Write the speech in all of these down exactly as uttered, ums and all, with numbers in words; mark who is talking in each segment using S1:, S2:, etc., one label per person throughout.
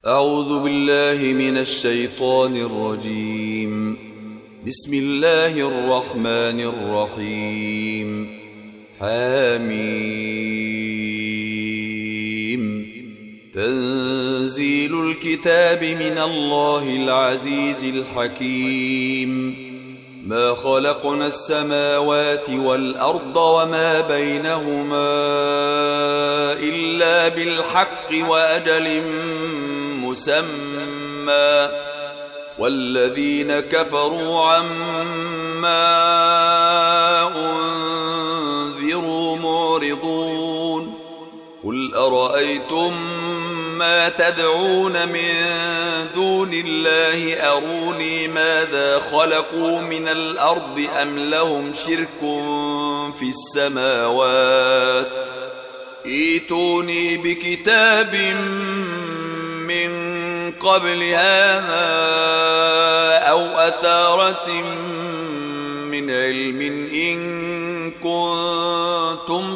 S1: أعوذ بالله من الشيطان الرجيم. بسم الله الرحمن الرحيم. حميم. تنزيل الكتاب من الله العزيز الحكيم. ما خلقنا السماوات والأرض وما بينهما إلا بالحق وأجل مسمى، والذين كفروا عما أنذروا معرضون. قل أرأيتم ما تدعون من دون الله أروني ماذا خلقوا من الأرض أم لهم شرك في السماوات؟ ائتوني بكتاب من قبل هذا أو أثارة من علم إن كنتم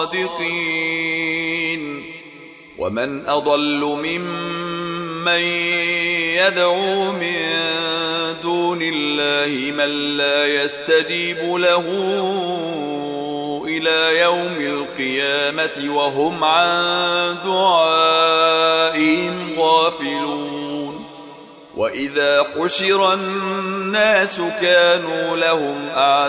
S1: صادقين. ومن أضل ممن يدعو من دون الله من لا يستجيب له إلى يوم القيامة وهم عن دعائهم غافلون. وإذا حشر الناس كانوا لهم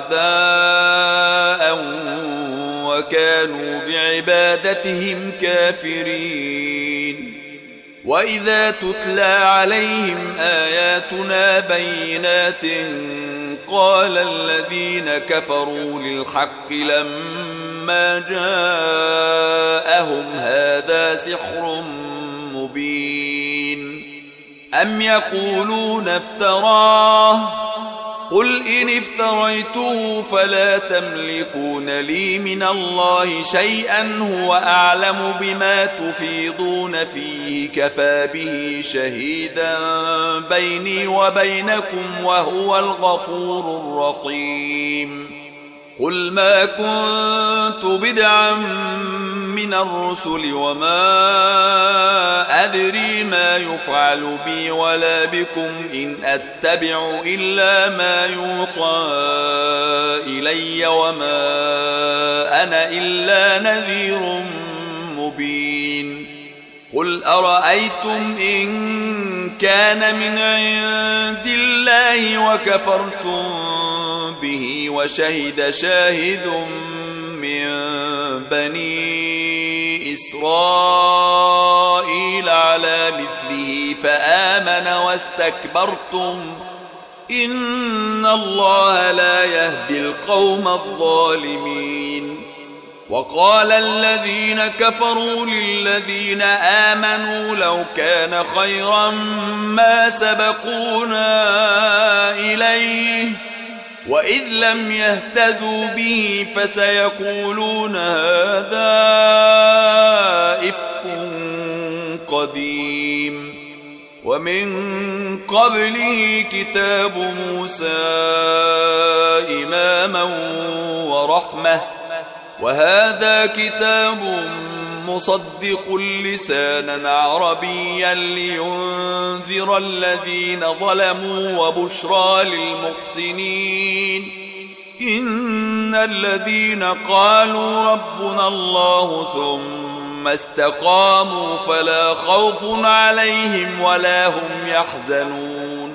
S1: أعداء وكانوا بعبادتهم كافرين. وإذا تتلى عليهم آياتنا بينات قال الذين كفروا للحق لما جاءهم هذا سحر مبين. أم يقولون افتراه؟ قل إن افتريته فلا تملكون لي من الله شيئا هو أعلم بما تفيضون فيه كفى به شهيدا بيني وبينكم وهو الغفور الرحيم. قل ما كنت بدعا من الرسل وما أدري ما يفعل بي ولا بكم إن أتبع إلا ما يوحى إلي وما أنا إلا نذير مبين. قل أرأيتم إن كان من عند الله وكفرتم به وشهد شاهد من بني إسرائيل على مثله فآمن واستكبرتم إن الله لا يهدي القوم الظالمين. وقال الذين كفروا للذين آمنوا لو كان خيرا ما سبقونا إليه وإذ لم يهتدوا به فسيقولون هذا إفك قديم. ومن قبله كتاب موسى إماما ورحمة وهذا كتاب مصدق لسانا عربيا لينذر الذين ظلموا وبشرى للمحسنين. إن الذين قالوا ربنا الله ثم استقاموا فلا خوف عليهم ولا هم يحزنون.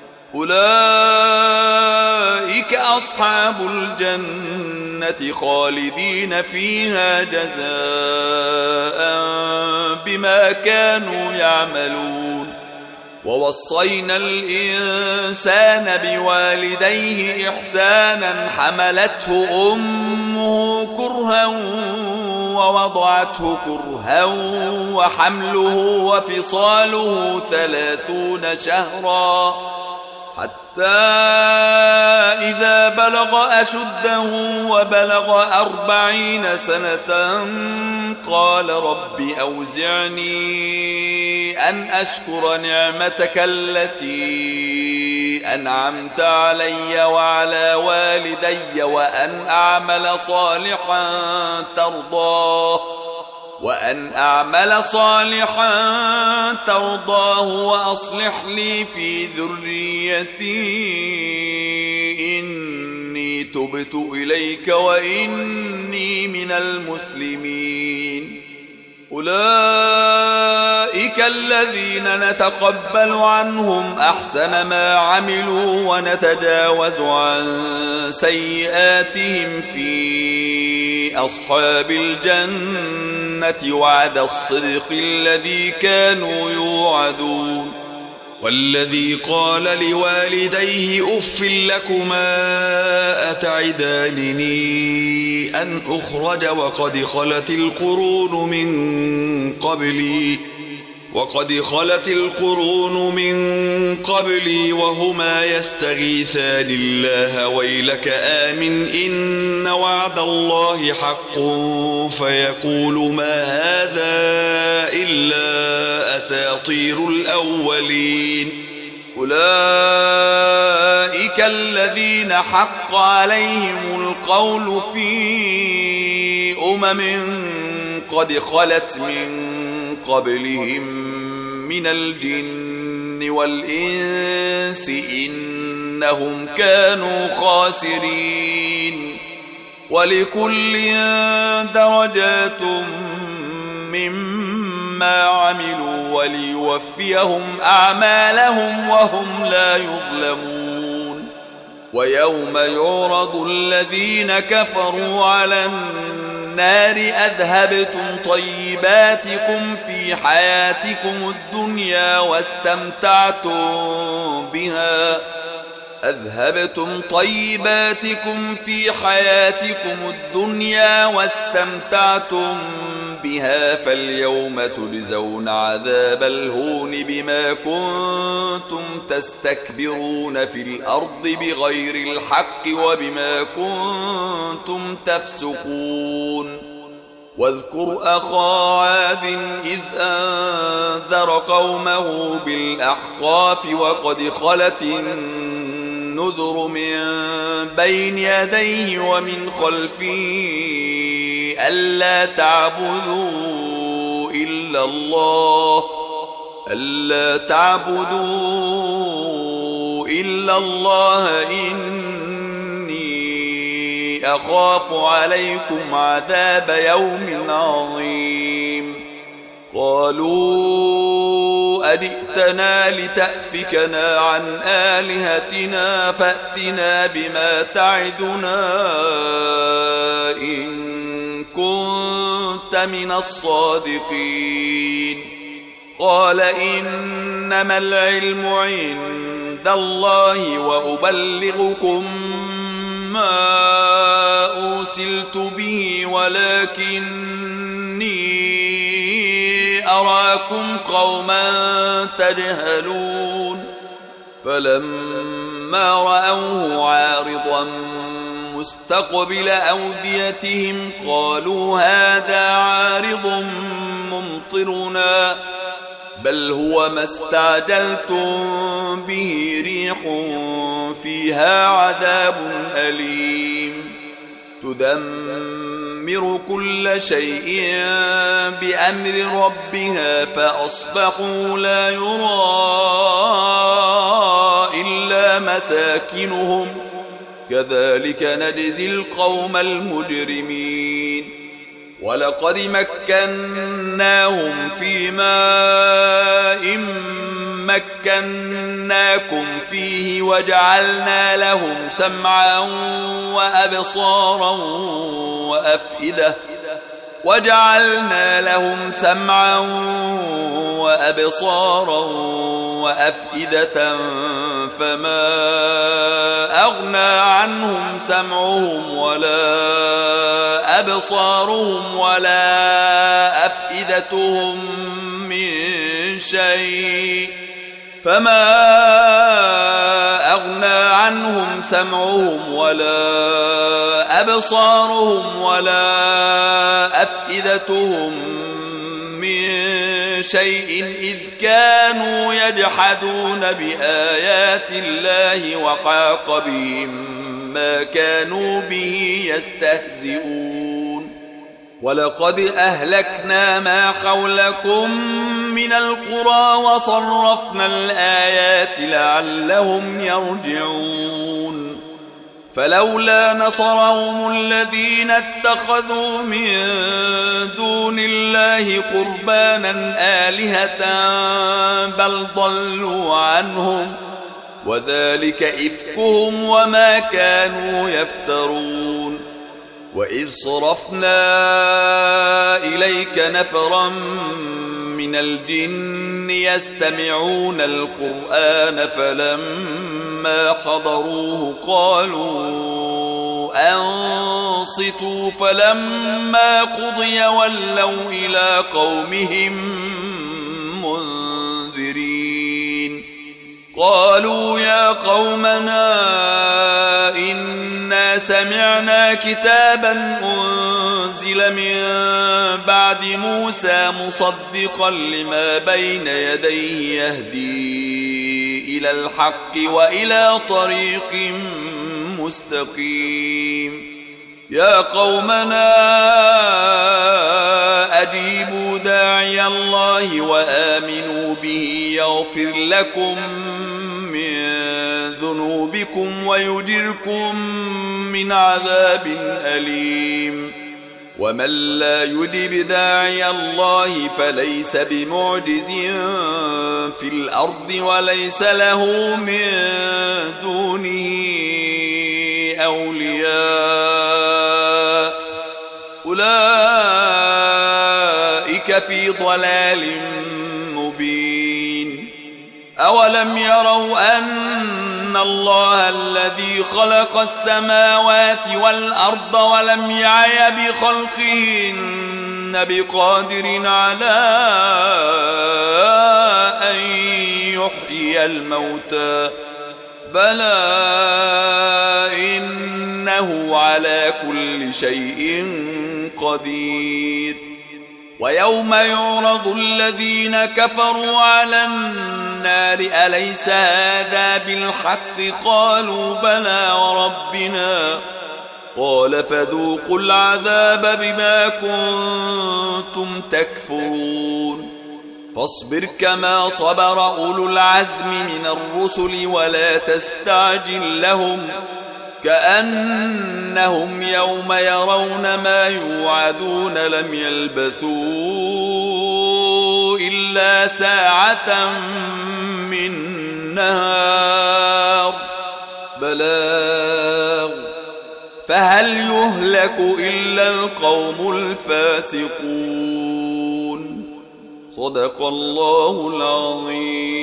S1: أولئك أصحاب الجنة خالدين فيها جزاء بما كانوا يعملون. ووصينا الإنسان بوالديه إحسانا حملته أمه كرها ووضعته كرها وحمله وفصاله ثلاثون شهرا حتى إذا بلغ أشده وبلغ أربعين سنة قال رب أوزعني أن أشكر نعمتك التي أنعمت علي وعلى والدي وأن أعمل صالحا ترضاه وأن أعمل صالحا ترضاه وأصلح لي في ذريتي إني تبت إليك وإني من المسلمين. أولئك الذين نتقبل عنهم أحسن ما عملوا ونتجاوز عن سيئاتهم في أصحاب الجنة وعد الصدق الذي كانوا يوعدون.
S2: والذي قال لوالديه أف لكما أتعدانني أن أخرج وقد خلت القرون من قبلي وقد خلت القرون من قبلي وهما يستغيثان الله ويلك آمن إن وعد الله حق فيقول ما هذا إلا أساطير الأولين.
S1: أولئك الذين حق عليهم القول في أمم قد خلت من قبلهم من الجن والإنس إنهم كانوا خاسرين. ولكل درجات مما عملوا وليوفيهم أعمالهم وهم لا يظلمون. ويوم يعرض الذين كفروا على النار أذهبتم طيباتكم في حياتكم الدنيا واستمتعتم بها أذهبتم طيباتكم في حياتكم الدنيا واستمتعتم بها فاليوم تجزون عذاب الهون بما كنتم تستكبرون في الأرض بغير الحق وبما كنتم تفسقون. واذكر أخا عاد إذ أنذر قومه بالأحقاف وقد خلت النذر من بين يديه ومن خلفه ألا تعبدوا إلا الله ألا تعبدوا إلا الله إني أخاف عليكم عذاب يوم عظيم. قالوا أجئتنا لتأفكنا عن آلهتنا فأتنا بما تعدنا إن كنت من الصادقين. قال إنما العلم عند الله وأبلغكم ما أرسلت به ولكني أراكم قوما تجهلون. فلما رأوه عارضا مستقبل أوديتهم قالوا هذا عارض ممطرنا بل هو ما استعجلتم به ريح فيها عذاب أليم تدمر كل شيء بأمر ربها فأصبحوا لا يرى إلا مساكنهم كذلك نجزي القوم المجرمين. ولقد مكناهم في ماء مكناكم فيه وجعلنا لهم سمعا وأبصارا وأفئدة وجعلنا لهم سمعا وأبصارا وأفئدة فما أغنى عنهم سمعهم ولا أبصارهم ولا أفئدتهم من شيء فما أغنى عنهم سمعهم ولا أبصارهم ولا أفئدتهم من شيء إذ كانوا يجحدون بآيات الله وحاق بهم ما كانوا به يستهزئون. ولقد أهلكنا ما حولكم من القرى وصرفنا الآيات لعلهم يرجعون فلولا نصرهم الذين اتخذوا من دون الله قربانا آلهة بل ضلوا عنهم وذلك إفكهم وما كانوا يفترون وإذ صرفنا إليك نفرا من الجن يستمعون القرآن فلما حضروه قالوا أنصتوا فلما قضي ولوا إلى قومهم منذرين قالوا يا قومنا إنا سمعنا كتابا أنزل من بعد موسى مصدقا لما بين يديه يهدي إلى الحق وإلى طريق مستقيم يا قومنا أجيبوا داعي الله وآمنوا به يغفر لكم من ذنوبكم ويجركم من عذاب أليم ومن لا يجب داعي الله فليس بمعجز في الأرض وليس له من دونه أولياء أولئك في ضلال مبين أولم يروا أن الله الذي خلق السماوات والأرض ولم يعي بخلقهن بقادر على أن يحيي الموتى بلى إنه على كل شيء قدير ويوم يعرض الذين كفروا على النار أليس هذا بالحق قالوا بلى وربنا قال فذوقوا العذاب بما كنتم تكفرون فاصبر كما صبر أولو العزم من الرسل ولا تستعجل لهم كأنهم يوم يرون ما يوعدون لم يلبثوا إلا ساعة من نهار بلاغ فهل يهلك إلا القوم الفاسقون صدق الله العظيم.